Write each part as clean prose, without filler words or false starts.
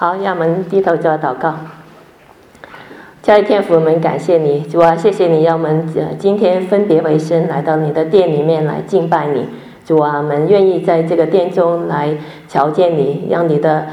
好，让我们低头做祷告。亲爱的天父，我们感谢你，主啊，谢谢你让我们今天分别为圣，来到你的殿里面来敬拜你。主啊，我们愿意在这个殿中来瞧见你，让你的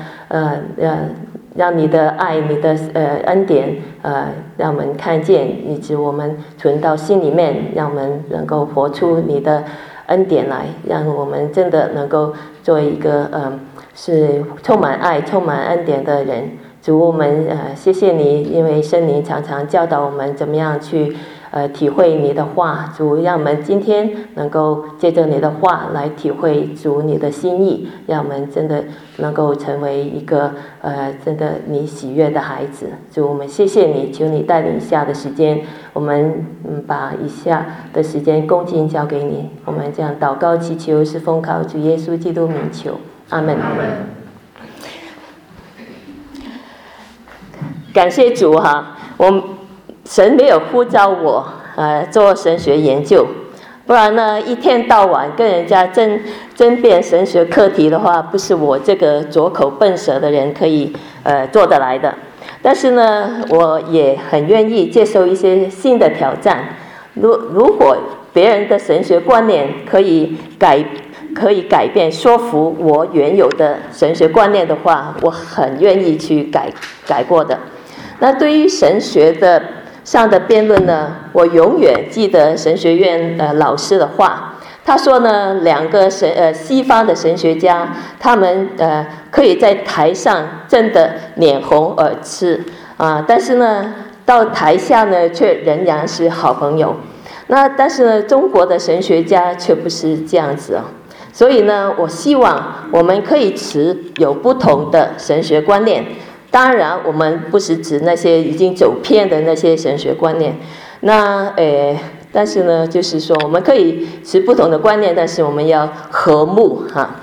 爱、你的恩典让我们看见，以及我们存到心里面，让我们能够活出你的恩典来，让我们真的能够做一个是充满爱、充满恩典的人。主，我们谢谢你，因为圣灵常常教导我们怎么样去体会你的话。主，让我们今天能够借着你的话来体会主你的心意，让我们真的能够成为一个真的你喜悦的孩子。主，我们谢谢你，求你带领以下的时间，我们把以下的时间恭敬交给你。我们这样祷告祈求，是奉靠主耶稣基督名求，阿们。感谢主哈，神没有呼召我做神学研究，不然呢一天到晚跟人家争辩神学课题的话，不是我这个拙口笨舌的人可以做得来的。但是呢，我也很愿意接受一些新的挑战。如果别人的神学观念可以改变说服我原有的神学观念的话，我很愿意去改过的。那对于神学上的辩论呢，我永远记得神学院老师的话。他说呢，两个西方的神学家，他们可以在台上真的脸红耳赤但是呢，到台下呢却仍然是好朋友。但是呢，中国的神学家却不是这样子所以呢，我希望我们可以持有不同的神学观念。当然我们不是指那些已经走偏的那些神学观念，但是呢，就是说我们可以持不同的观念，但是我们要和睦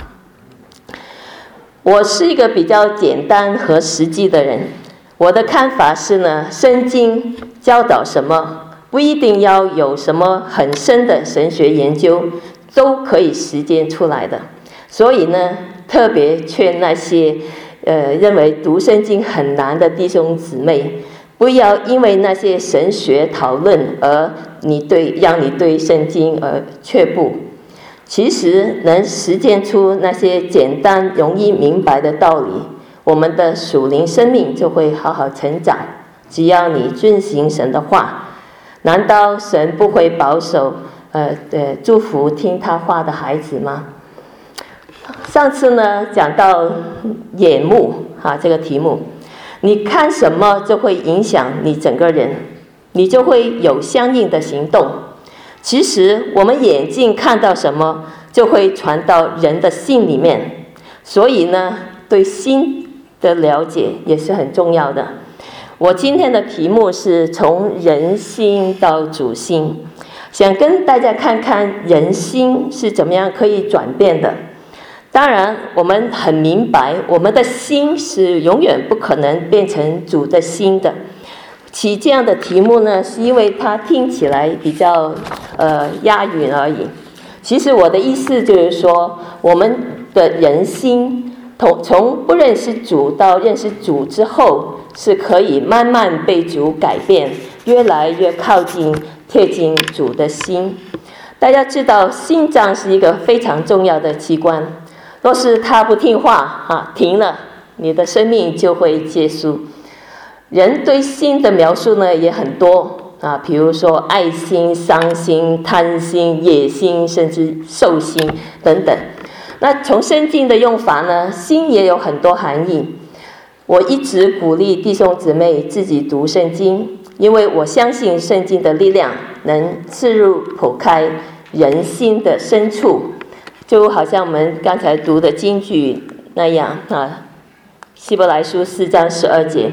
我是一个比较简单和实际的人，我的看法是呢，圣经教导什么不一定要有什么很深的神学研究都可以实践出来的。所以呢，特别劝那些认为读圣经很难的弟兄姊妹，不要因为那些神学讨论而让你对圣经而却步。其实能实践出那些简单容易明白的道理，我们的属灵生命就会好好成长。只要你遵行神的话，难道神不会保守祝福听他话的孩子吗？上次呢讲到眼目这个题目，你看什么就会影响你整个人，你就会有相应的行动。其实我们眼睛看到什么就会传到人的心里面，所以呢，对心的了解也是很重要的。我今天的题目是从人心到主心，想跟大家看看人心是怎么样可以转变的。当然我们很明白，我们的心是永远不可能变成主的心的。起这样的题目呢，是因为它听起来比较押韵而已。其实我的意思就是说，我们的人心从不认识主到认识主之后，是可以慢慢被主改变，越来越靠近贴近主的心。大家知道心脏是一个非常重要的器官，若是他不听话停了，你的生命就会结束。人对心的描述呢也很多比如说爱心、伤心、贪心、野心，甚至兽心等等。那从圣经的用法呢，心也有很多含义。我一直鼓励弟兄姊妹自己读圣经，因为我相信圣经的力量能刺入剖开人心的深处，就好像我们刚才读的经句那样希伯来书4章12节。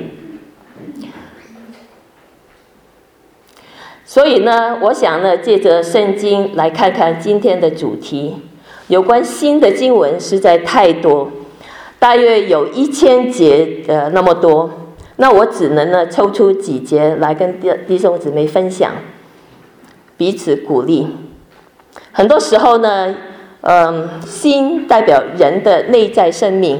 所以呢，我想呢，借着圣经来看看今天的主题。有关心的经文实在太多，大约有1000节那么多。那我只能呢抽出几节来跟弟兄姊妹分享，彼此鼓励。很多时候呢，心代表人的内在生命，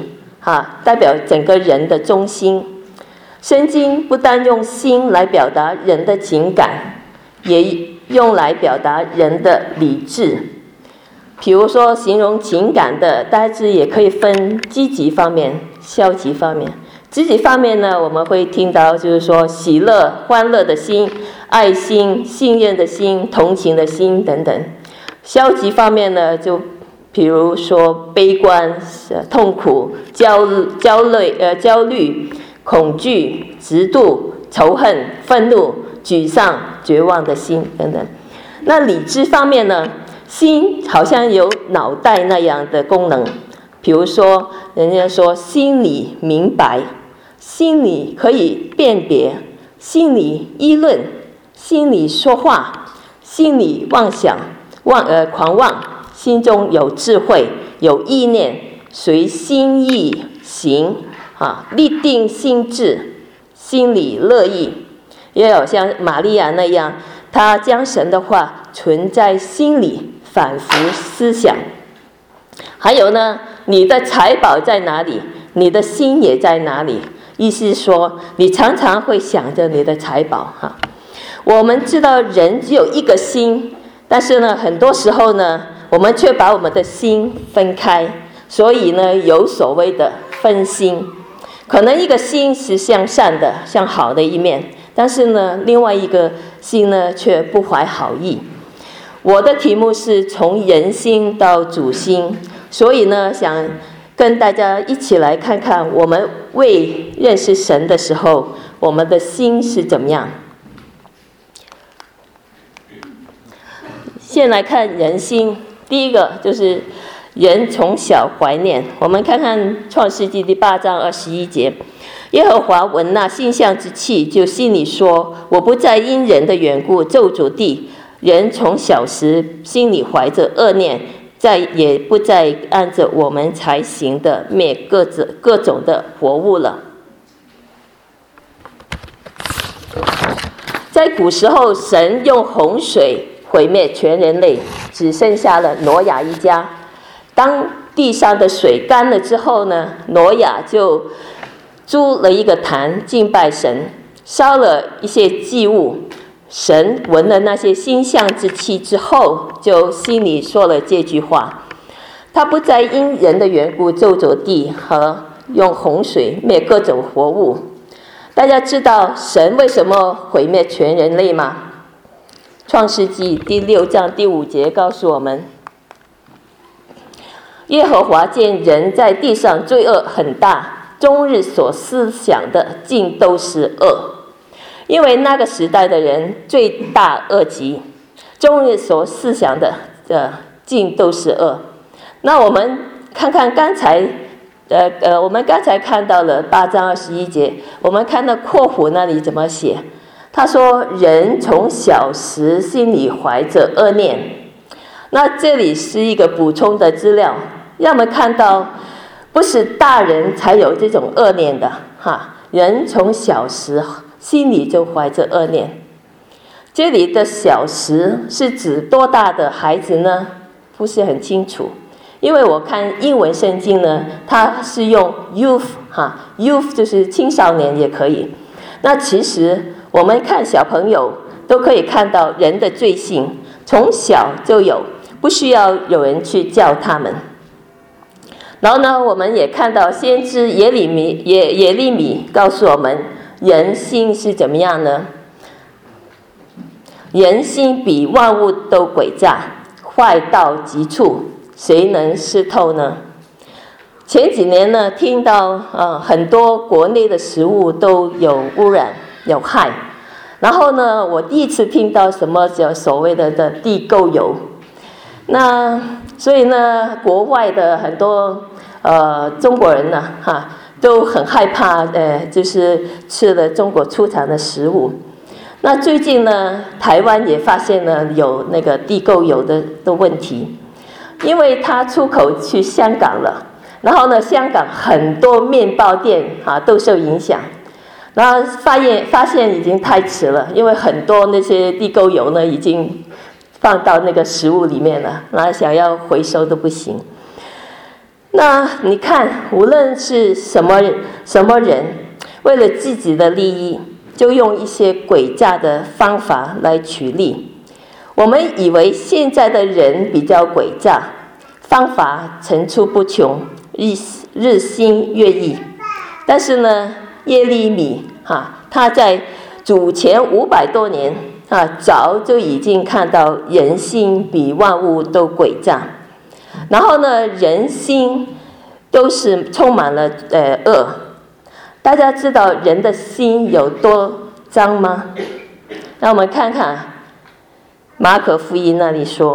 代表整个人的中心。圣经不单用心来表达人的情感，也用来表达人的理智。比如说形容情感的，大致也可以分积极方面、消极方面。积极方面呢，我们会听到就是说喜乐、欢乐的心、爱心、信任的心、同情的心等等。消极方面呢，就比如说悲观、痛苦、焦虑、恐惧、嫉妒、仇恨、愤怒、沮丧、绝望的心等等。那理智方面呢，心好像有脑袋那样的功能，比如说人家说心里明白，心里可以辨别，心里议论，心里说话，心里妄想狂妄，心中有智慧，有意念，随心意行立定心志，心里乐意。也有像玛利亚那样，她将神的话存在心里，反复思想。还有呢，你的财宝在哪里，你的心也在哪里。意思是说，你常常会想着你的财宝我们知道人只有一个心，但是呢，很多时候呢，我们却把我们的心分开，所以呢，有所谓的分心。可能一个心是向善的、向好的一面，但是呢，另外一个心呢，却不怀好意。我的题目是从人心到主心，所以呢，想跟大家一起来看看，我们未认识神的时候，我们的心是怎么样。先来看人心，第一个就是人从小怀念。我们看看创世纪第8章21节，耶和华闻那馨香之气，就心里说，我不再因人的缘故咒诅地，人从小时心里怀着恶念，也不再按着我们才行的灭各种的活物了。在古时候，神用洪水毁灭全人类，只剩下了挪亚一家。当地上的水干了之后呢，挪亚就筑了一个坛敬拜神，烧了一些祭物。神闻了那些馨香之气之后，就心里说了这句话，他不再因人的缘故咒诅地和用洪水灭各种活物。大家知道神为什么毁灭全人类吗？创世纪第6章第5节告诉我们，耶和华见人在地上罪恶很大，终日所思想的尽都是恶。因为那个时代的人罪大恶极，终日所思想的尽都是恶。那我们看看刚才我们刚才看到了8章21节，我们看到括弧那里怎么写？他说人从小时心里怀着恶念。那这里是一个补充的资料，让我们看到不是大人才有这种恶念的人从小时心里就怀着恶念。这里的小时是指多大的孩子呢？不是很清楚，因为我看英文圣经呢，它是用 youth，youth 就是青少年也可以。那其实我们看小朋友都可以看到人的罪性，从小就有，不需要有人去教他们。然后呢，我们也看到先知耶利米告诉我们，人心是怎么样呢？人心比万物都诡诈，坏到极处，谁能识透呢？前几年呢，听到很多国内的食物都有污染、有害。然后呢，我第一次听到什么叫所谓的地沟油。那所以呢，国外的很多中国人呢，都很害怕，就是吃了中国出产的食物。那最近呢，台湾也发现了有那个地沟油的问题，因为它出口去香港了，然后呢，香港很多面包店都受影响，然后发现已经太迟了，因为很多那些地沟油呢已经放到那个食物里面了，然后想要回收都不行。 那你看，无论是什么人，为了自己的利益，就用一些诡诈的方法来取利。我们以为现在的人比较诡诈，方法层出不穷，日新月异。但是呢，耶利米他在主前500多年早就已经看到人心比万物都诡诈。然后呢，人心都是充满了恶。大家知道人的心有多脏吗？让我们看看马可福音那里说，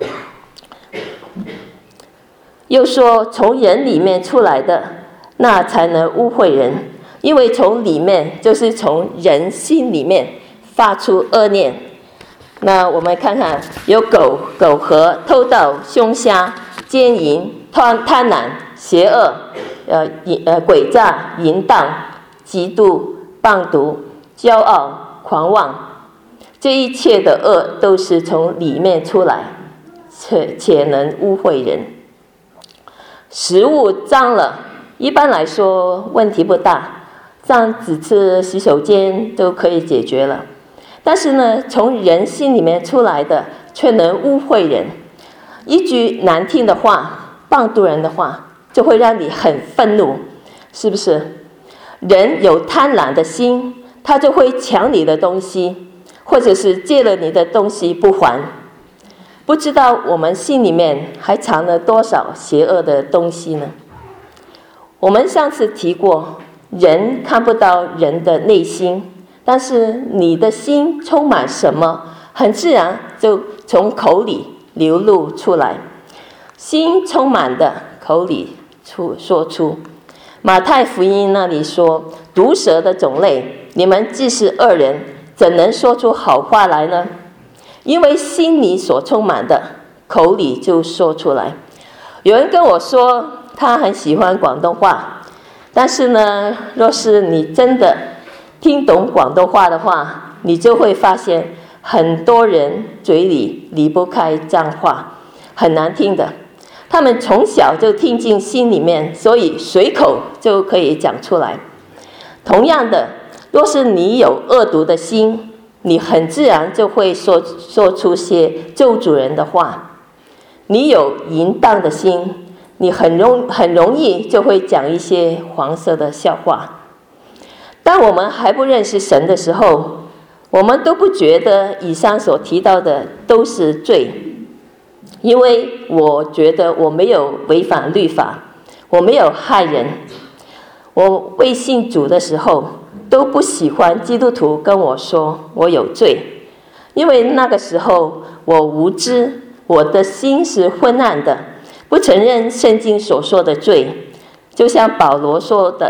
又说从人里面出来的，那才能污秽人，因为从里面就是从人心里面发出恶念。那我们看看，有苟合、偷盗、凶杀、奸淫、贪婪、邪恶、诡诈、淫荡、嫉妒、棒毒、骄傲、狂妄，这一切的恶都是从里面出来，且能污秽人。食物脏了，一般来说问题不大，上几次洗手间都可以解决了。但是呢，从人心里面出来的却能污秽人。一句难听的话，棒读人的话，就会让你很愤怒，是不是？人有贪婪的心，他就会抢你的东西，或者是借了你的东西不还。不知道我们心里面还藏了多少邪恶的东西呢？我们上次提过，人看不到人的内心，但是你的心充满什么，很自然就从口里流露出来。心充满的，口里说出。马太福音那里说，毒蛇的种类，你们既是恶人，怎能说出好话来呢？因为心里所充满的，口里就说出来。有人跟我说他很喜欢广东话，但是呢，若是你真的听懂广东话的话，你就会发现很多人嘴里离不开脏话，很难听的。他们从小就听进心里面，所以随口就可以讲出来。同样的，若是你有恶毒的心，你很自然就会说出些咒诅人的话。你有淫荡的心，你很容易就会讲一些黄色的笑话。当我们还不认识神的时候，我们都不觉得以上所提到的都是罪，因为我觉得我没有违反律法，我没有害人。我未信主的时候，都不喜欢基督徒跟我说我有罪，因为那个时候我无知，我的心是昏暗的，不承认圣经所说的罪。就像保罗说的，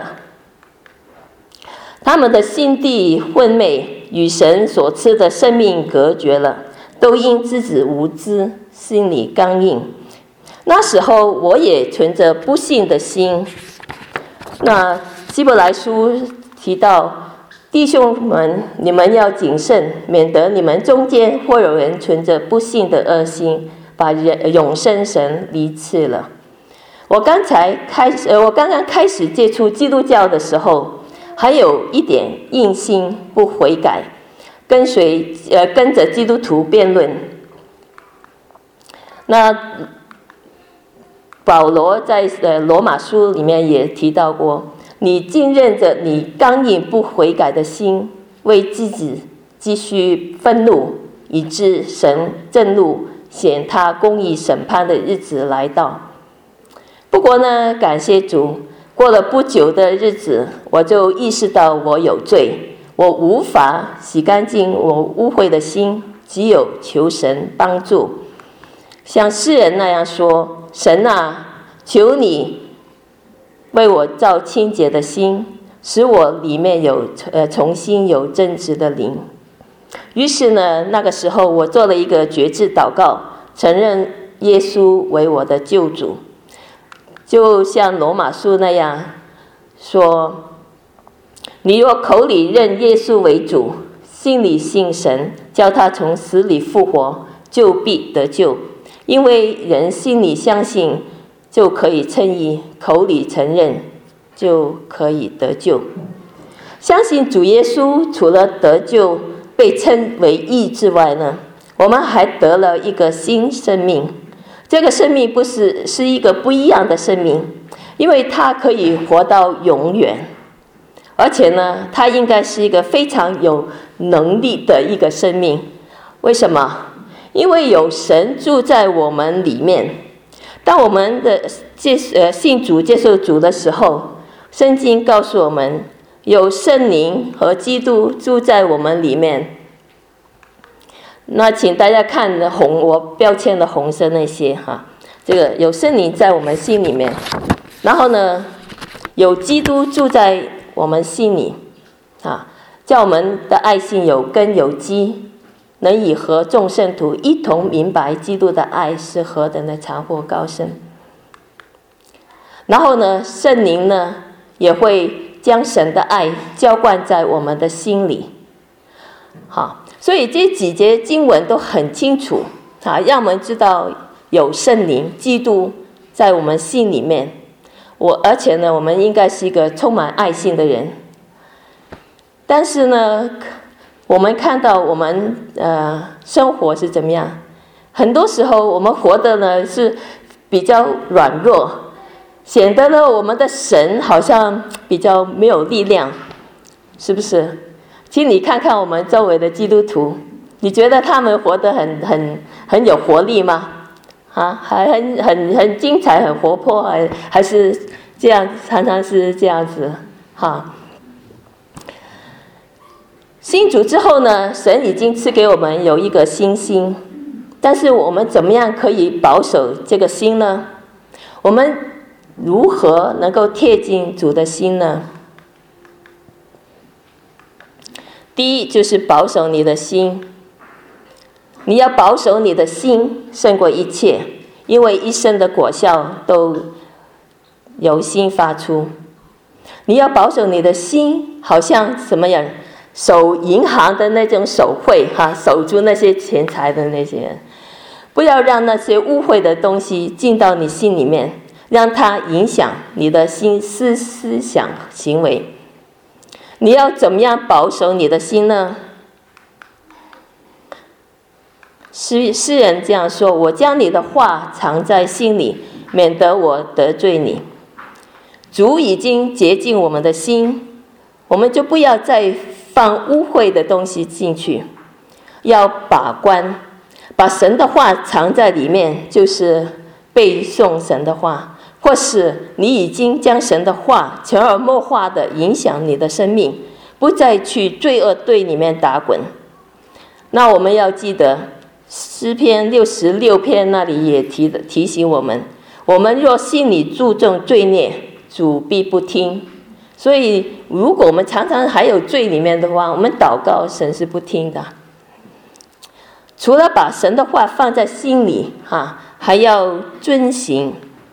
他们的心地昏昧，与神所赐的生命隔绝了，都因自己无知，心里刚硬。那时候我也存着不信的心。那希伯来书提到，弟兄们，你们要谨慎，免得你们中间或有人存着不信的恶心，把永生神离弃了。我刚刚开始接触基督教的时候，还有一点硬心不悔改，跟着基督徒辩论。那保罗在罗马书里面也提到过，你竟任着你刚硬不悔改的心，为自己积蓄愤怒，以致神震怒，显他公义审判的日子来到。不过呢，感谢主，过了不久的日子，我就意识到我有罪，我无法洗干净我污秽的心，只有求神帮助。像诗人那样说，神啊，求你为我造清洁的心，使我里面重新有正直的灵。于是呢，那个时候我做了一个决志祷告，承认耶稣为我的救主。就像罗马书那样说，你若口里认耶稣为主，心里信神，叫他从死里复活，就必得救。因为人心里相信就可以称义，口里承认就可以得救。相信主耶稣除了得救被称为义之外呢，我们还得了一个新生命。这个生命是一个不一样的生命，因为它可以活到永远，而且呢，它应该是一个非常有能力的一个生命。为什么？因为有神住在我们里面。当我们的信主接受主的时候，圣经告诉我们有圣灵和基督住在我们里面。那请大家看我标签的红色那些哈，这个有圣灵在我们心里面，然后呢，有基督住在我们心里啊，叫我们的爱心有根有基，能以和众圣徒一同明白基督的爱是何等的长阔高深。然后呢，圣灵呢也会将神的爱浇灌在我们的心里。好，所以这几节经文都很清楚啊，让我们知道有圣灵基督在我们心里面。而且呢，我们应该是一个充满爱心的人。但是呢，我们看到我们生活是怎么样？很多时候我们活的呢是比较软弱，显得呢我们的神好像比较没有力量，是不是？其实你看看我们周围的基督徒，你觉得他们活得很有活力吗？啊，还很精彩，很活泼，还是这样，常常是这样子哈。信主之后呢，神已经赐给我们有一个新心，但是我们怎么样可以保守这个心呢？我们如何能够贴近主的心呢？第一就是保守你的心，你要保守你的心胜过一切，因为一生的果效都由心发出。你要保守你的心，好像什么样？守银行的那种守会哈，守住那些钱财的那些人，不要让那些污秽的东西进到你心里面，让它影响你的思想行为。你要怎么样保守你的心呢？诗人这样说：我将你的话藏在心里，免得我得罪你。主已经洁净我们的心，我们就不要再放污秽的东西进去，要把关，把神的话藏在里面，就是背诵神的话，或是你已经将神的话潜移默化的影响你的生命，不再去罪恶堆里面打滚。那我们要记得诗篇66篇那里也提醒我们，我们若心里注重罪孽，主必不听。所以如果我们常常还有罪里面的话，我们祷告神是不听的。除了把神的话放在心里还要遵行。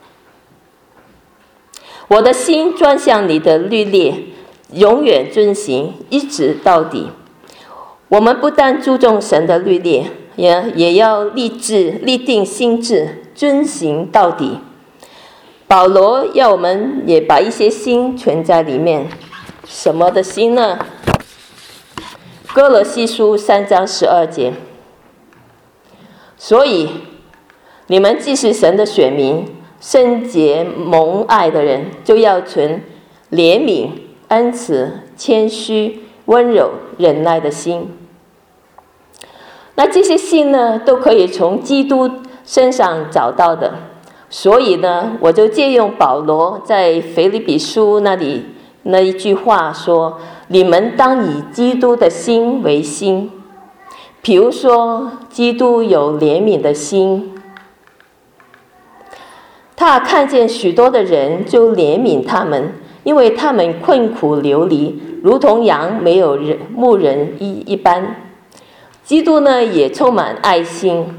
我的心专向你的律例，永远遵行，一直到底。我们不但注重神的律例，也要立定心志，遵行到底。保罗要我们也把一些心存在里面。什么的心呢？哥罗西书3章12节。所以你们既是神的选民，圣洁蒙爱的人，就要存怜悯、恩慈、谦虚、温柔、忍耐的心。那这些心呢，都可以从基督身上找到的。所以呢，我就借用保罗在腓立比书那里那一句话说：你们当以基督的心为心。比如说，基督有怜悯的心，他看见许多的人就怜悯他们，因为他们困苦流离，如同羊没有牧人一般。基督呢，也充满爱心。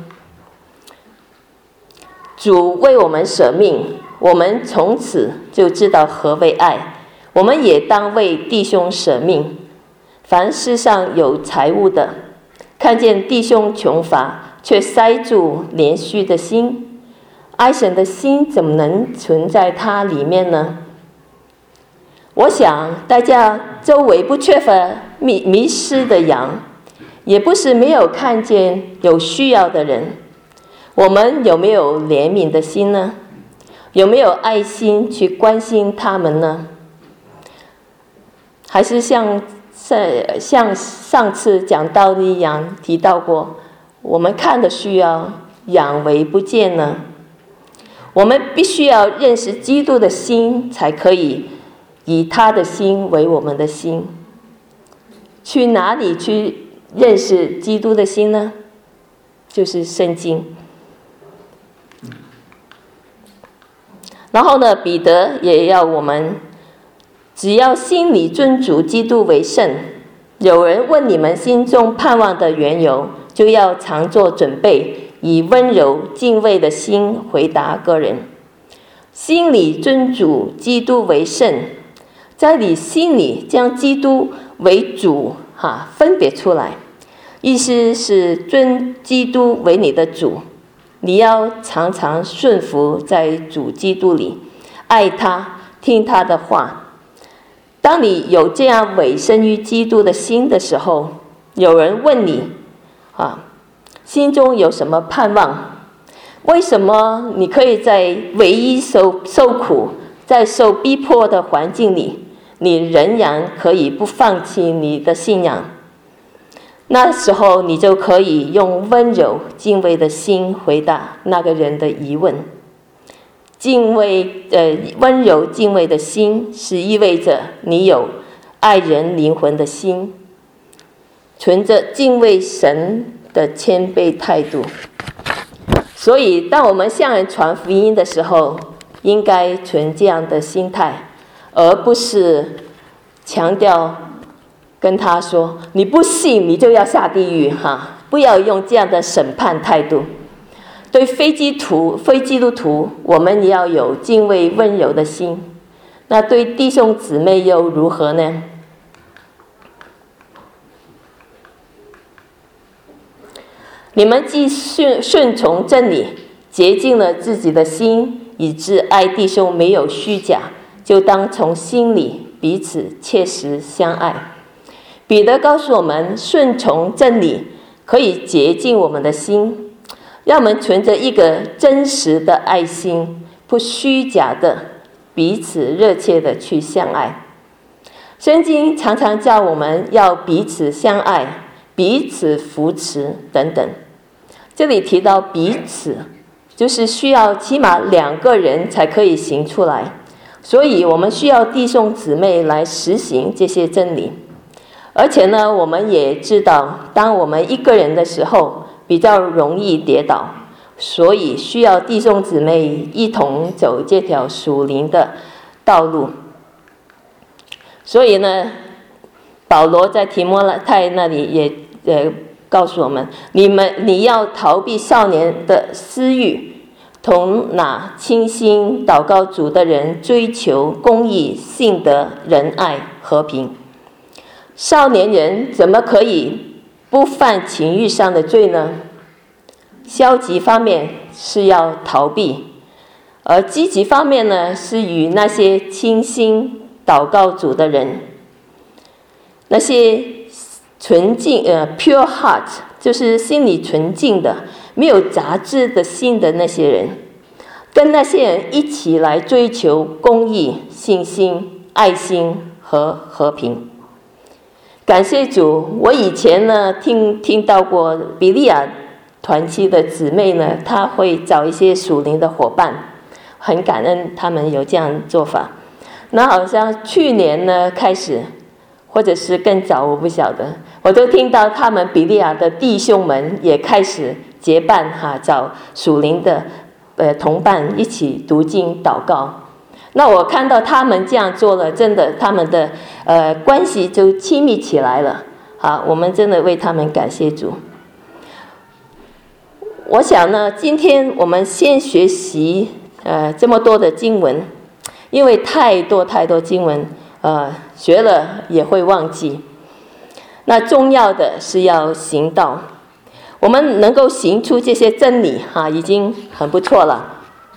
主为我们舍命，我们从此就知道何为爱。我们也当为弟兄舍命。凡世上有财物的，看见弟兄穷乏，却塞住怜恤的心， 爱神的心怎么能存在它里面呢？我想大家周围不缺乏迷失的羊，也不是没有看见有需要的人。我们有没有怜悯的心呢？有没有爱心去关心他们呢？还是像上次讲道的一样提到过，我们看的需要眼为不见呢？我们必须要认识基督的心，才可以以他的心为我们的心。去哪里去认识基督的心呢？就是圣经。然后呢，彼得也要我们，只要心里尊主基督为圣。有人问你们心中盼望的缘由，就要常做准备，以温柔敬畏的心回答个人。心里尊主基督为圣，在你心里将基督为主分别出来，意思是尊基督为你的主。你要常常顺服在主基督里，爱他，听他的话。当你有这样委身于基督的心的时候，有人问你心中有什么盼望？为什么你可以在唯一受苦，在受逼迫的环境里，你仍然可以不放弃你的信仰？那时候你就可以用温柔敬畏的心回答那个人的疑问。温柔敬畏的心是意味着你有爱人灵魂的心，存着敬畏神的谦卑态度。所以当我们向人传福音的时候，应该存这样的心态，而不是强调跟他说你不信你就要下地狱不要用这样的审判态度。对非基督徒，我们也要有敬畏温柔的心。那对弟兄姊妹又如何呢？你们既顺从真理，洁净了自己的心，以致爱弟兄没有虚假，就当从心里彼此切实相爱。彼得告诉我们，顺从真理可以洁净我们的心，让我们存着一个真实的爱心，不虚假的彼此热切的去相爱。圣经常常叫我们要彼此相爱，彼此扶持等等。这里提到彼此，就是需要起码2个人才可以行出来，所以我们需要弟兄姊妹来实行这些真理。而且呢，我们也知道，当我们一个人的时候比较容易跌倒，所以需要弟兄姊妹一同走这条属灵的道路。所以呢，保罗在提摩太那里也告诉我们，你要逃避少年的私欲，同那倾心祷告主的人追求公义、信德、仁爱、和平。少年人怎么可以不犯情欲上的罪呢？消极方面是要逃避，而积极方面呢，是与那些倾心祷告主的人，那些纯净pure heart， 就是心里纯净的，没有杂质的心的那些人，跟那些人一起来追求公义、信心、爱心和和平。感谢主，我以前呢听到过比利亚团契的姊妹呢，她会找一些属灵的伙伴，很感恩他们有这样做法。那好像去年呢开始，或者是更早我不晓得，我都听到他们比利亚的弟兄们也开始结伴找属灵的同伴一起读经祷告。那我看到他们这样做了，真的他们的关系就亲密起来了。我们真的为他们感谢主。我想呢，今天我们先学习这么多的经文，因为太多经文，学了也会忘记。那重要的是要行道，我们能够行出这些真理已经很不错了。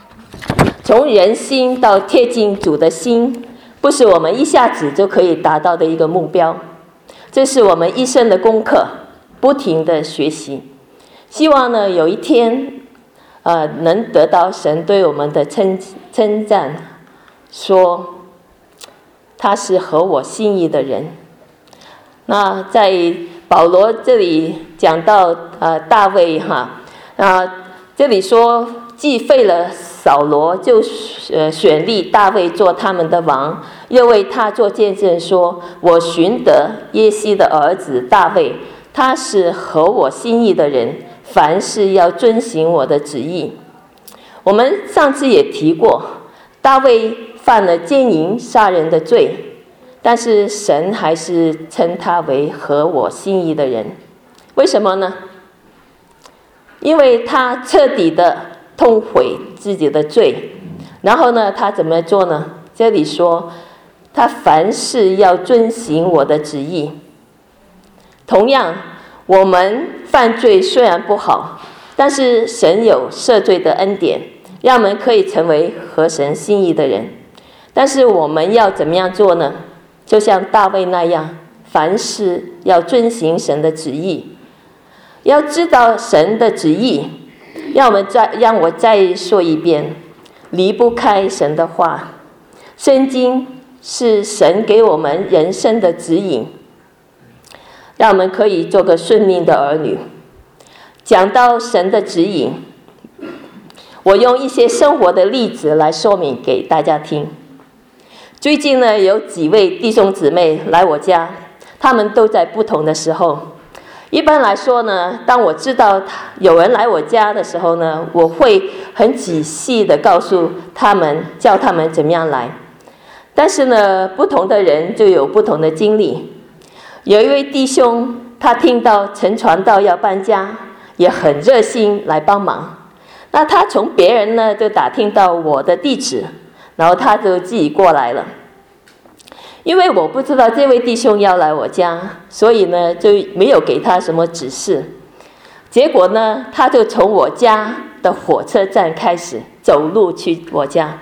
从人心到贴近主的心，不是我们一下子就可以达到的一个目标，这是我们一生的功课，不停的学习。希望呢，有一天，能得到神对我们的称赞，说他是合我心意的人。那在保罗这里讲到大卫这里说既废了扫罗，就选立大卫做他们的王，又为他做见证说，我寻得耶西的儿子大卫，他是合我心意的人，凡事要遵行我的旨意。我们上次也提过，大卫犯了奸淫杀人的罪，但是神还是称他为合我心意的人。为什么呢？因为他彻底的痛悔自己的罪，然后呢，他怎么做呢？这里说他凡事要遵行我的旨意。同样，我们犯罪虽然不好，但是神有赦罪的恩典，让我们可以成为合神心意的人。但是我们要怎么样做呢？就像大卫那样，凡事要遵行神的旨意。要知道神的旨意，让我再说一遍，离不开神的话。圣经是神给我们人生的指引，让我们可以做个顺命的儿女。讲到神的指引，我用一些生活的例子来说明给大家听。最近呢，有几位弟兄姊妹来我家，他们都在不同的时候。一般来说呢，当我知道有人来我家的时候呢，我会很仔细的告诉他们，叫他们怎么样来。但是呢，不同的人就有不同的经历。有一位弟兄，他听到陈传道要搬家，也很热心来帮忙。那他从别人呢就打听到我的地址，然后他就自己过来了。因为我不知道这位弟兄要来我家，所以呢就没有给他什么指示。结果呢，他就从我家的火车站开始走路去我家。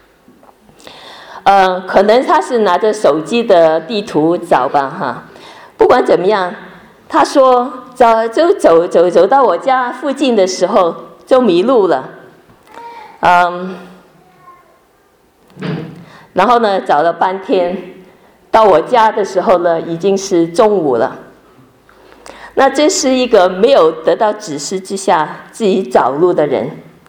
可能他是拿着手机的地图找吧哈。不管怎么样，他说走到我家附近的时候就迷路了。然后呢找了半天，到我家的时候呢已经是中午了。那这是一个没有得到指示之下自己找路的人。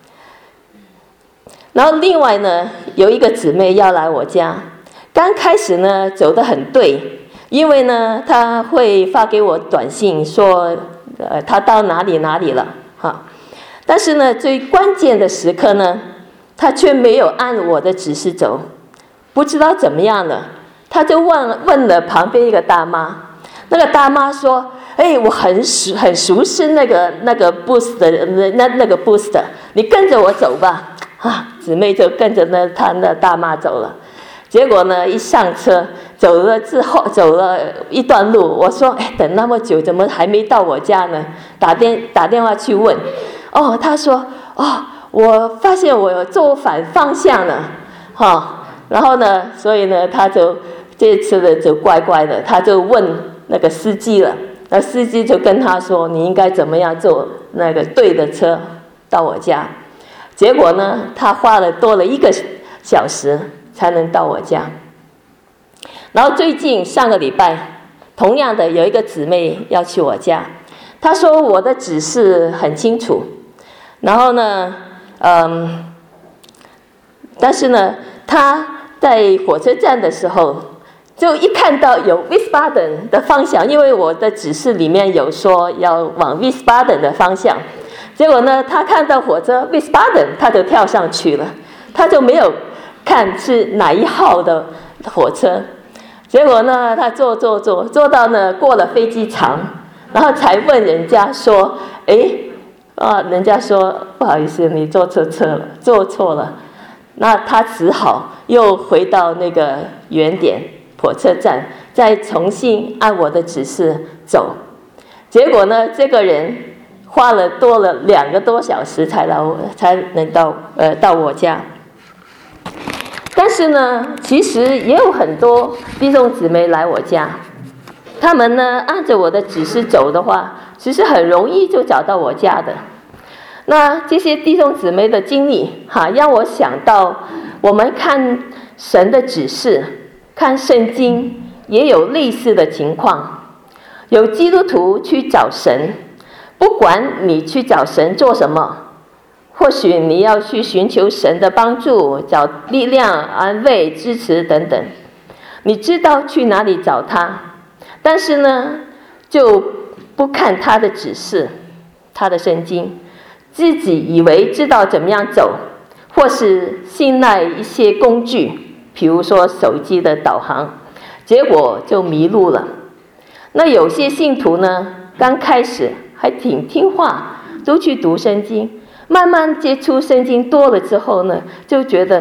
然后另外呢，有一个姊妹要来我家，刚开始呢走得很对，因为呢她会发给我短信说她到哪里了哈。但是呢最关键的时刻呢，她却没有按我的指示走。不知道怎么样了，她就问了旁边一个大妈。那个大妈说，我很熟悉那个 bus 的那个 bus 的，你跟着我走吧。姊妹就跟着她那大妈走了。结果呢，一上车走了一段路，我说等那么久怎么还没到我家呢？打电话去问，她说我发现我走反方向了然后呢，所以呢他就这次的就乖乖的，他就问那个司机了。那司机就跟他说，你应该怎么样坐那个对的车到我家。结果呢，他花了多了1个小时才能到我家。然后最近上个礼拜，同样的有一个姊妹要去我家，她说我的指示很清楚，然后呢但是呢她在火车站的时候就一看到有 Wiesbaden 的方向，因为我的指示里面有说要往 Wiesbaden 的方向。结果呢，他看到火车 Wiesbaden， 他就跳上去了，他就没有看是哪一号的火车。结果呢，他坐到呢过了飞机场，然后才问人家说，人家说不好意思，你坐错了。那他只好又回到那个原点火车站，再重新按我的指示走。结果呢，这个人花了多了2个多小时才能到我家。 是呢，其实也有很多弟兄姊妹来我家，他们呢按着我的指示走的话，其实很容易就找到我家的。那这些弟兄姊妹的经历让我想到我们看神的指示，看圣经也有类似的情况。有基督徒去找神，不管你去找神做什么，或许你要去寻求神的帮助，找力量、安慰、支持等等，你知道去哪里找他，但是呢就不看他的指示，他的圣经，自己以为知道怎么样走，或是信赖一些工具，比如说手机的导航，结果就迷路了。那有些信徒呢，刚开始还挺听话，都去读圣经，慢慢接触圣经多了之后呢，就觉得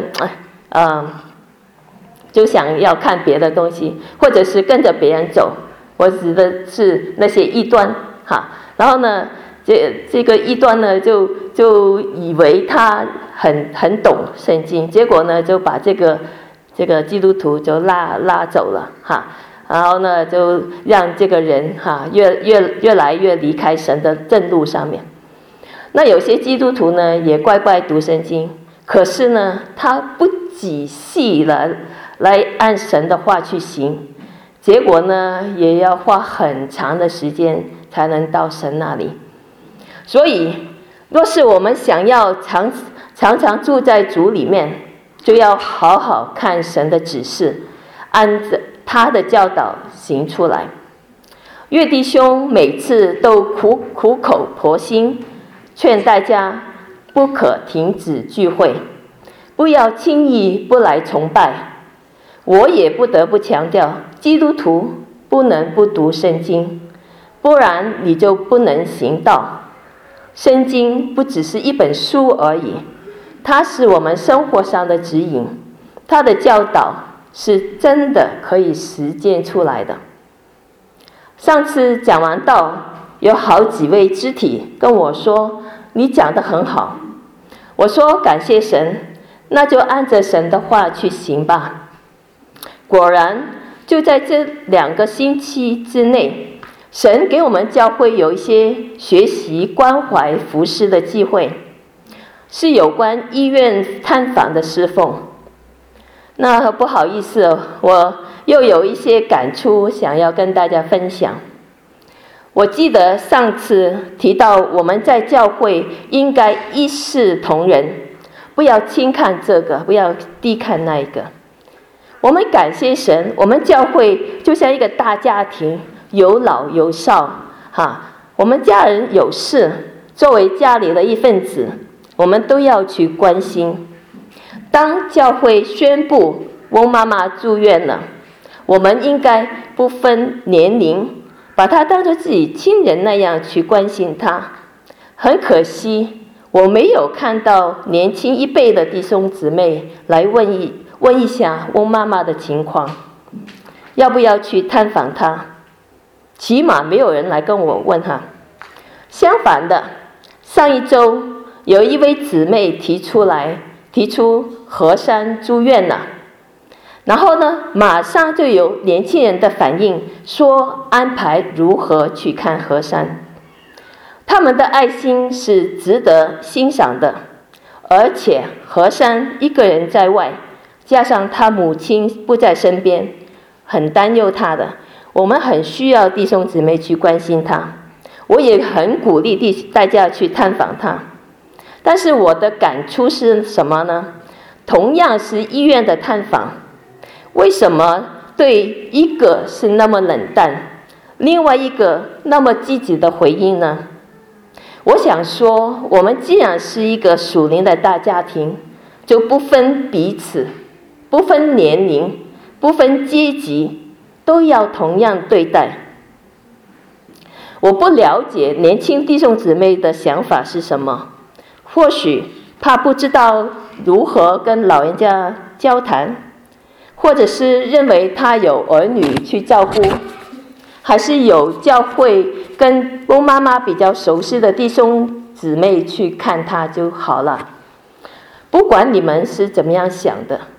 就想要看别的东西，或者是跟着别人走。我指的是那些异端然后呢这个异端呢就以为他很懂圣经，结果呢就把这个基督徒就拉走了然后呢就让这个人越来越离开神的正路上面。那有些基督徒呢也乖乖读圣经，可是呢他不仔细来按神的话去行，结果呢也要花很长的时间才能到神那里。所以若是我们想要常常住在主里面，就要好好看神的指示，按着他的教导行出来。岳弟兄每次都苦口婆心劝大家不可停止聚会，不要轻易不来崇拜。我也不得不强调，基督徒不能不读圣经，不然你就不能行道。圣经不只是一本书而已，它是我们生活上的指引，它的教导是真的可以实践出来的。上次讲完道，有好几位肢体跟我说，你讲得很好。我说感谢神，那就按着神的话去行吧。果然就在这2个星期之内，神给我们教会有一些学习关怀服事的机会，是有关医院探访的侍奉。那不好意思我又有一些感触想要跟大家分享。我记得上次提到我们在教会应该一视同仁，不要轻看这个，不要低看那一个。我们感谢神，我们教会就像一个大家庭，有老有少我们家人有事，作为家里的一份子，我们都要去关心。当教会宣布翁妈妈住院了，我们应该不分年龄，把她当作自己亲人那样去关心她。很可惜，我没有看到年轻一辈的弟兄姊妹来问一下翁妈妈的情况，要不要去探访她。起码没有人来跟我问她。相反的，上一周有一位姊妹提出何山住院了，然后呢马上就有年轻人的反应，说安排如何去看何山。他们的爱心是值得欣赏的，而且何山一个人在外，加上他母亲不在身边，很担忧他的，我们很需要弟兄姊妹去关心他。我也很鼓励大家去探访他。但是我的感触是什么呢？同样是医院的探访，为什么对一个是那么冷淡，另外一个那么积极的回应呢？我想说，我们既然是一个属灵的大家庭，就不分彼此，不分年龄，不分阶级，都要同样对待。我不了解年轻弟兄姊妹的想法是什么，或许怕不知道如何跟老人家交谈，或者是认为他有儿女去照顾，还是有教会跟翁妈妈比较熟悉的弟兄姊妹去看他就好了。不管你们是怎么样想的，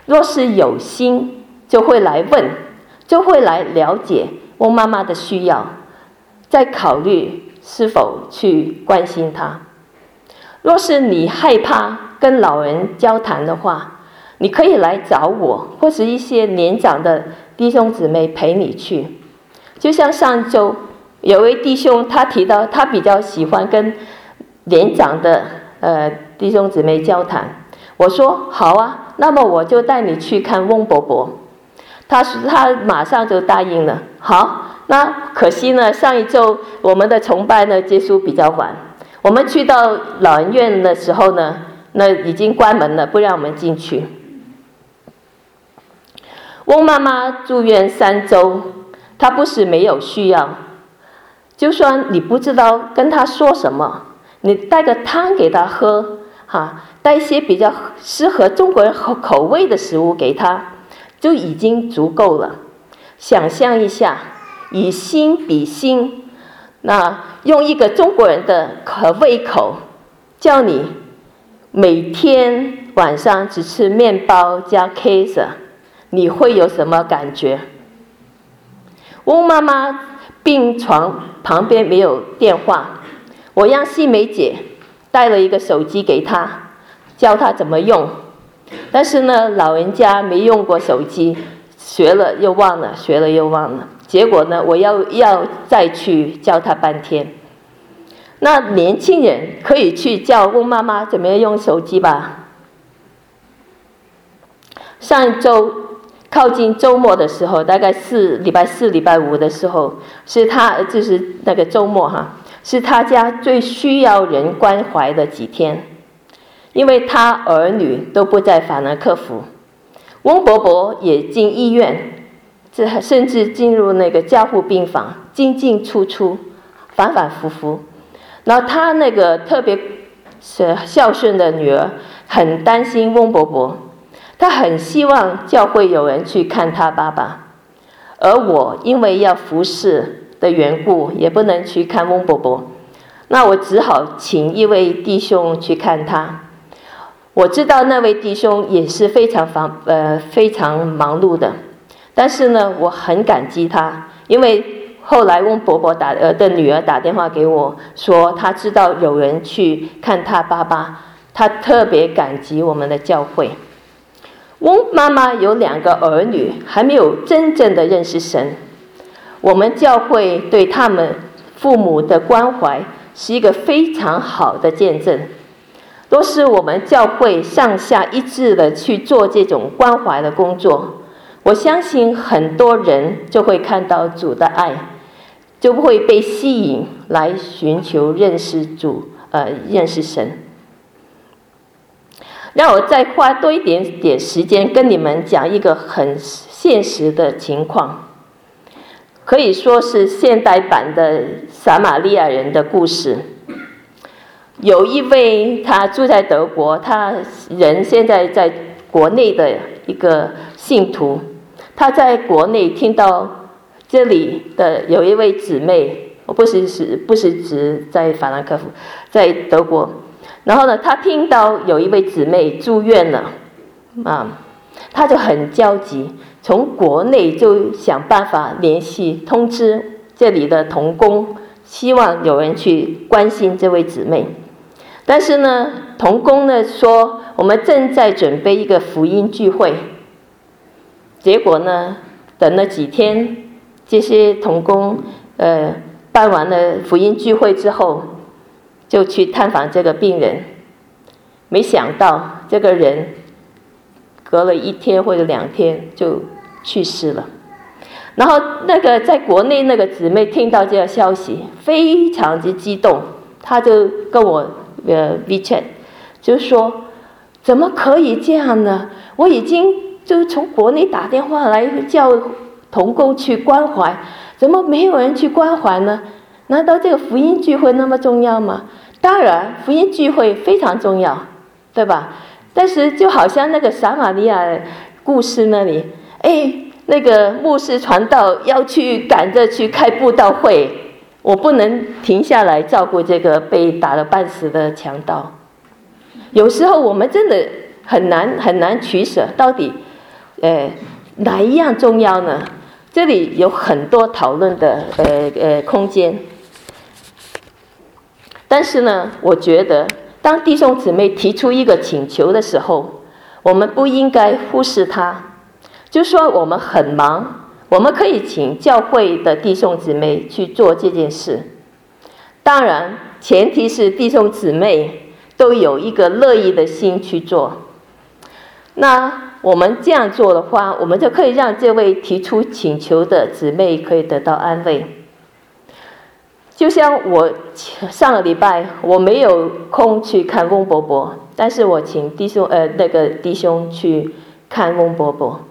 若是有心，就会来问，就会来了解翁妈妈的需要，再考虑是否去关心她。若是你害怕跟老人交谈的话，你可以来找我，或是一些年长的弟兄姊妹陪你去。就像上周有位弟兄，他提到他比较喜欢跟年长的弟兄姊妹交谈。我说好啊，那么我就带你去看翁伯伯。他马上就答应了。好，那可惜呢，上一周我们的崇拜呢结束比较晚，我们去到老人院的时候呢，那已经关门了，不让我们进去。翁妈妈住院3周，她不是没有需要，就算你不知道跟她说什么，你带个汤给她喝，带一些比较适合中国人口味的食物给她，就已经足够了。想象一下，以心比心，那用一个中国人的胃口，叫你每天晚上只吃面包加 case， 你会有什么感觉？翁妈妈病床旁边没有电话，我让细梅姐带了一个手机给她，教她怎么用。但是呢，老人家没用过手机，学了又忘了，学了又忘了。结果呢，我要再去教她半天。那年轻人可以去教翁妈妈怎么样用手机吧。上周靠近周末的时候，大概礼拜4、礼拜5的时候，是他就是那个周末是他家最需要人关怀的几天，因为他儿女都不在法兰克福，翁伯伯也进医院，甚至进入那个加护病房，进进出出，反反复复。然后他那个特别孝顺的女儿很担心翁伯伯，他很希望教会有人去看他爸爸，而我因为要服侍的缘故，也不能去看翁伯伯，那我只好请一位弟兄去看他。我知道那位弟兄也是非常忙碌的，但是呢，我很感激他，因为后来翁伯伯的女儿打电话给我说，他知道有人去看他爸爸，他特别感激我们的教会。翁妈妈有2个儿女，还没有真正的认识神。我们教会对他们父母的关怀是一个非常好的见证。若是我们教会上下一致的去做这种关怀的工作，我相信很多人就会看到主的爱，就不会被吸引来寻求认识主，认识神。让我再花多一点时间跟你们讲一个很现实的情况，可以说是现代版的撒玛利亚人的故事。有一位他住在德国，他人现在在国内的一个信徒，他在国内听到这里的有一位姊妹，不是指在法兰克福，在德国。然后呢，他听到有一位姊妹住院了，他就很焦急，从国内就想办法联系通知这里的同工，希望有人去关心这位姊妹。但是呢，同工呢说我们正在准备一个福音聚会。结果呢，等了几天，这些同工办完了福音聚会之后，就去探访这个病人。没想到这个人隔了1天或者2天就去世了。然后那个在国内那个姊妹听到这个消息，非常之激动，她就跟我WeChat 就说怎么可以这样呢？我已经就从国内打电话来叫同工去关怀，怎么没有人去关怀呢？难道这个福音聚会那么重要吗？当然福音聚会非常重要，对吧？但是就好像那个撒玛利亚故事那里，那个牧师传道要赶着去开布道会，我不能停下来照顾这个被打了半死的强盗。有时候我们真的很难取舍，到底哪一样重要呢？这里有很多讨论的空间。但是呢，我觉得当弟兄姊妹提出一个请求的时候，我们不应该忽视它。就说我们很忙，我们可以请教会的弟兄姊妹去做这件事。当然，前提是弟兄姊妹都有一个乐意的心去做。那我们这样做的话，我们就可以让这位提出请求的姊妹可以得到安慰。就像我上个礼拜我没有空去看翁伯伯，但是我请弟兄去看翁伯伯。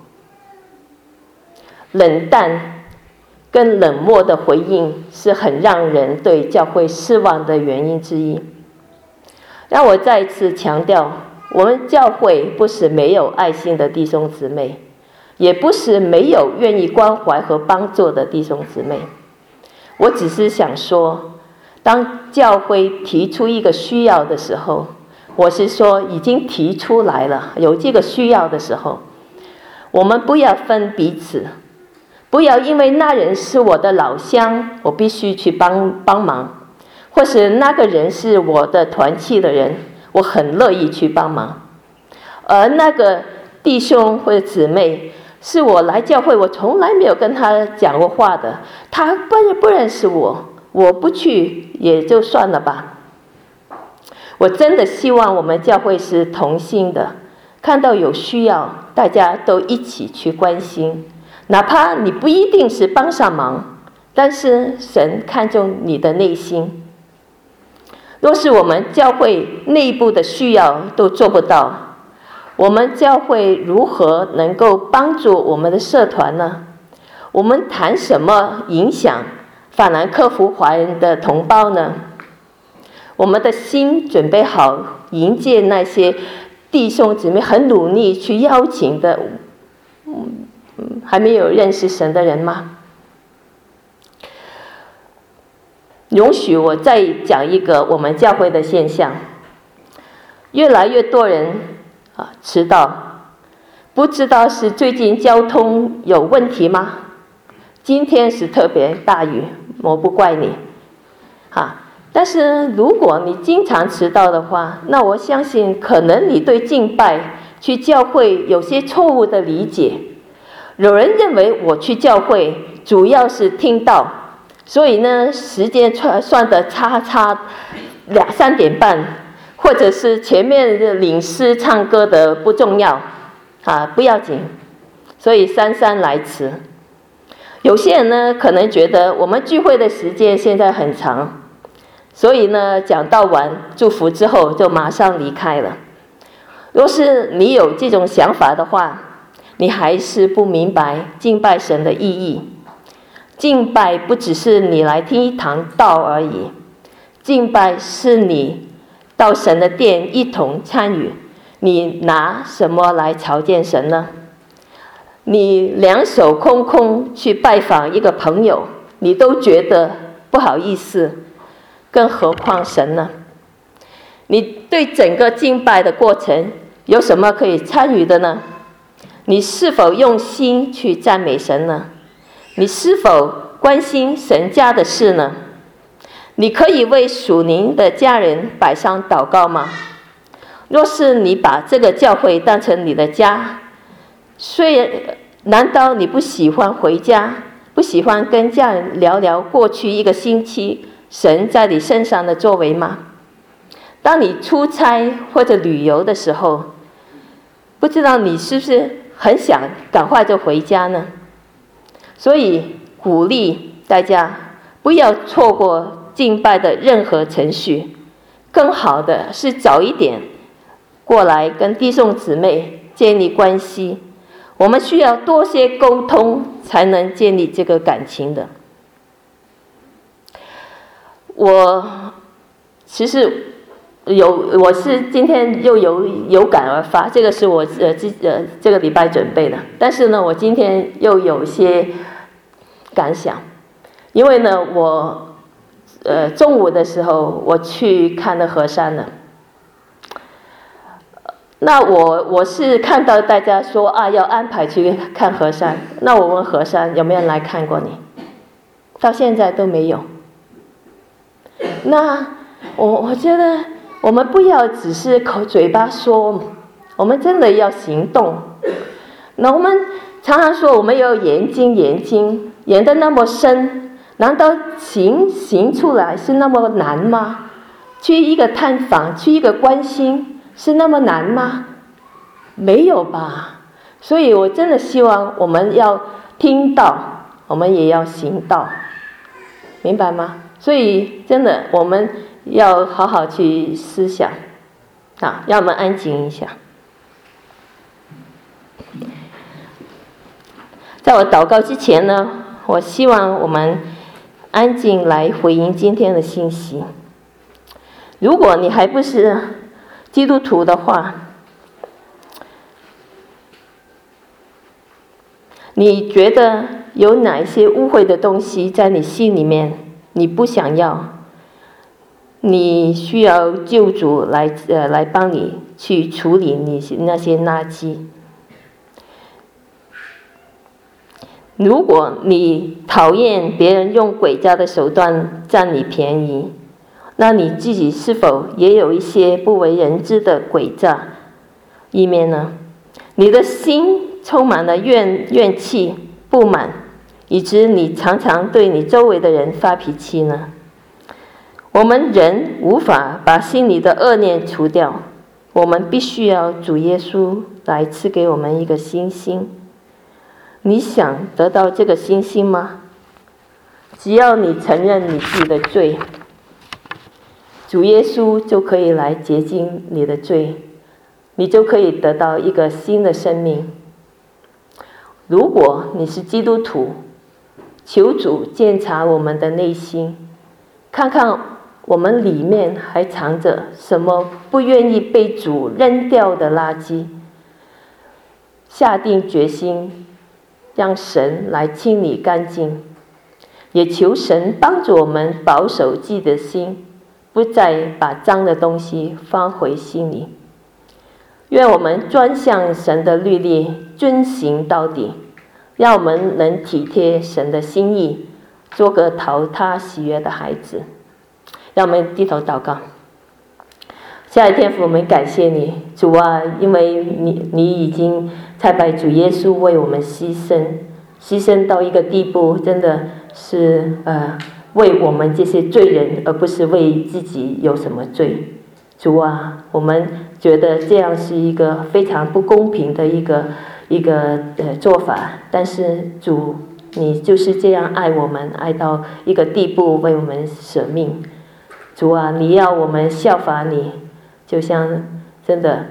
冷淡跟冷漠的回应是很让人对教会失望的原因之一。让我再次强调，我们教会不是没有爱心的弟兄姊妹，也不是没有愿意关怀和帮助的弟兄姊妹。我只是想说，当教会提出一个需要的时候，我是说已经提出来了，有这个需要的时候，我们不要分彼此，不要因为那人是我的老乡，我必须去帮忙，或是那个人是我的团契的人，我很乐意去帮忙，而那个弟兄或者姊妹是我来教会我从来没有跟他讲过话的，他不认识我，我不去也就算了吧。我真的希望我们教会是同心的，看到有需要大家都一起去关心，哪怕你不一定是帮上忙，但是神看重你的内心。若是我们教会内部的需要都做不到，我们教会如何能够帮助我们的社团呢？我们谈什么影响法兰克福华人的同胞呢？我们的心准备好迎接那些弟兄姊妹很努力去邀请的还没有认识神的人吗？容许我再讲一个我们教会的现象，越来越多人迟到，不知道是最近交通有问题吗？今天是特别大雨，我不怪你但是如果你经常迟到的话，那我相信可能你对敬拜去教会有些错误的理解。有人认为我去教会主要是听道，所以呢时间算得差3点半，或者是前面的领诗唱歌的不重要不要紧，所以姗来迟。有些人呢可能觉得我们聚会的时间现在很长，所以呢讲道完祝福之后就马上离开了。若是你有这种想法的话，你还是不明白敬拜神的意义。敬拜不只是你来听一堂道而已，敬拜是你到神的殿一同参与。你拿什么来朝见神呢？你两手空空去拜访一个朋友，你都觉得不好意思，更何况神呢？你对整个敬拜的过程有什么可以参与的呢？你是否用心去赞美神呢？你是否关心神家的事呢？你可以为属灵的家人摆上祷告吗？若是你把这个教会当成你的家，难道你不喜欢回家，不喜欢跟家人聊聊过去一个星期神在你身上的作为吗？当你出差或者旅游的时候，不知道你是不是很想赶快就回家呢？所以鼓励大家不要错过敬拜的任何程序，更好的是早一点过来跟弟兄姊妹建立关系。我们需要多些沟通才能建立这个感情的。我其实我是今天又有感而发，这个是我这个礼拜准备的，但是呢我今天又有些感想。因为呢我中午的时候我去看了河山了， 那我是看到大家说啊要安排去看和山，那我问和山有没有人来看过你？到现在都没有。那我觉得我们不要只是嘴巴说，我们真的要行动。那我们常常说我们要研经研得那么深，难道行出来是那么难吗？去一个探访，去一个关心是那么难吗？没有吧。所以我真的希望我们要听到，我们也要行道，明白吗？所以真的我们要好好去思想啊，让我们安静一下。在我祷告之前呢，我希望我们安静来回应今天的信息。如果你还不是基督徒的话，你觉得有哪些污秽的东西在你心里面你不想要，你需要救主来帮你去处理你那些垃圾。如果你讨厌别人用诡诈的手段占你便宜，那你自己是否也有一些不为人知的诡诈一面呢？你的心充满了怨气、不满，以致你常常对你周围的人发脾气呢？我们人无法把心里的恶念除掉，我们必须要主耶稣来赐给我们一个新心。你想得到这个新心吗？只要你承认你自己的罪，主耶稣就可以来洁净你的罪，你就可以得到一个新的生命。如果你是基督徒，求主鉴察我们的内心，看看我们里面还藏着什么不愿意被主扔掉的垃圾，下定决心让神来清理干净，也求神帮助我们保守自己的心，不再把脏的东西放回心里。愿我们专向神的律例，遵行到底，让我们能体贴神的心意，做个讨他喜悦的孩子。让我们低头祷告。亲爱的天父，我们感谢你，主啊，因为你已经差派主耶稣为我们牺牲到一个地步，真的是为我们这些罪人，而不是为自己有什么罪。主啊，我们觉得这样是一个非常不公平的一个做法，但是主，你就是这样爱我们，爱到一个地步，为我们舍命。主啊，你要我们效法你，就像真的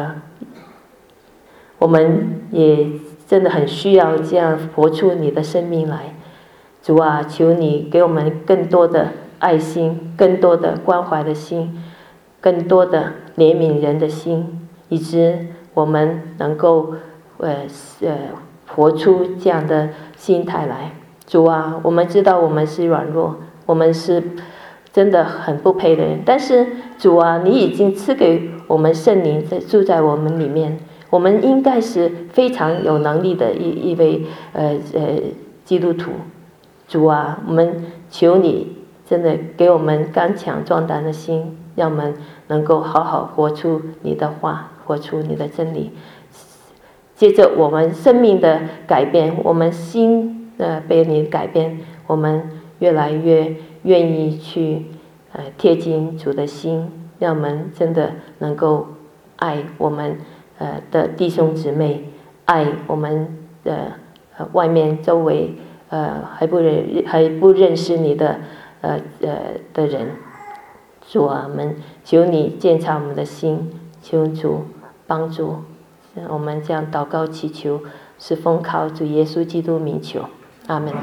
我们也真的很需要这样活出你的生命来。主啊，求你给我们更多的爱心，更多的关怀的心，更多的怜悯人的心，以致我们能够活出这样的心态来。主啊，我们知道我们是软弱，我们是真的很不配的人，但是主啊，你已经赐给我们圣灵住在我们里面，我们应该是非常有能力的一位基督徒。主啊，我们求你真的给我们刚强壮胆的心，让我们能够好好活出你的话，活出你的真理。接着我们生命的改变，我们心被你改变，我们越来越愿意去贴近主的心，让我们真的能够爱我们的弟兄姊妹，爱我们的外面周围还不认识你的人。主啊，我们求你鉴察我们的心，求主帮助我们，这样祷告祈求是奉靠主耶稣基督名求，阿们。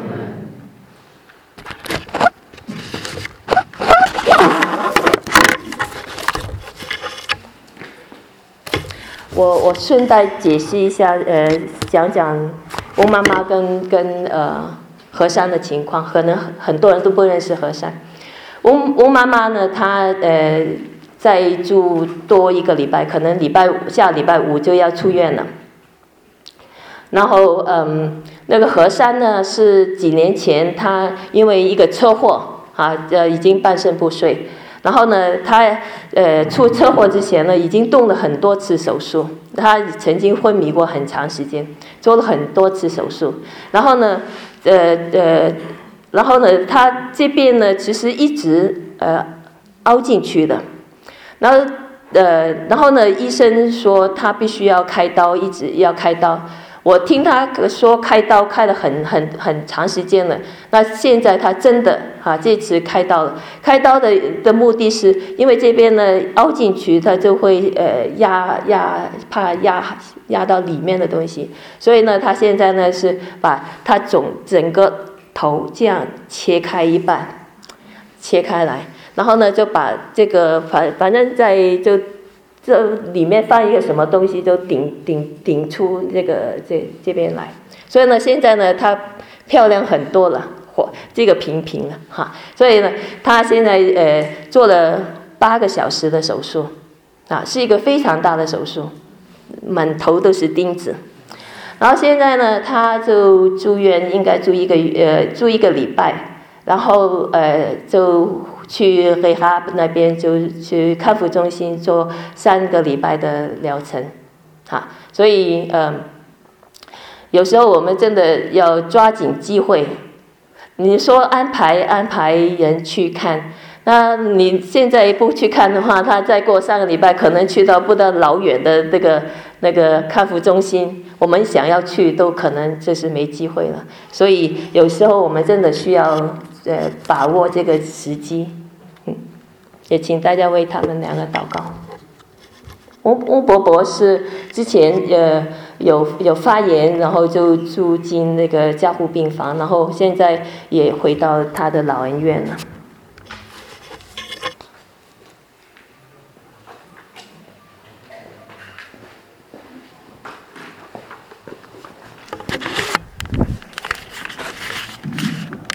我顺带解释一下，讲讲翁妈妈跟和山的情况，可能很多人都不认识和山。翁妈妈呢，她再住多1个礼拜，可能下礼拜5就要出院了。然后那个和珅呢是几年前他因为一个车祸已经半身不遂。然后呢，他出车祸之前呢，已经动了很多次手术。他曾经昏迷过很长时间，做了很多次手术。然后呢，他这边呢，其实一直凹进去的。然后呢，医生说他必须要开刀，一直要开刀。我听他说开刀开了很长时间了，那现在他真的这次开刀了。开刀的目的是因为这边呢凹进去，他就会怕压到里面的东西，所以呢他现在呢是把他整个头这样切开一半，切开来，然后呢就把这个反正这里面放一个什么东西，就顶出这边来，所以呢，现在呢，它漂亮很多了，这个平了所以呢，他现在做了8个小时的手术，是一个非常大的手术，满头都是钉子。然后现在呢，他就住院，应该住一个礼拜，然后就去rehab那边，就去康复中心做3个礼拜的疗程，所以有时候我们真的要抓紧机会。你说安排人去看，那你现在不去看的话，他再过3个礼拜可能去到不知道老远的那个康复中心，我们想要去都可能就是没机会了。所以有时候我们真的需要把握这个时机。也请大家为他们2个祷告。翁伯伯是之前有发炎，然后就住进那个加护病房，然后现在也回到他的老人院了。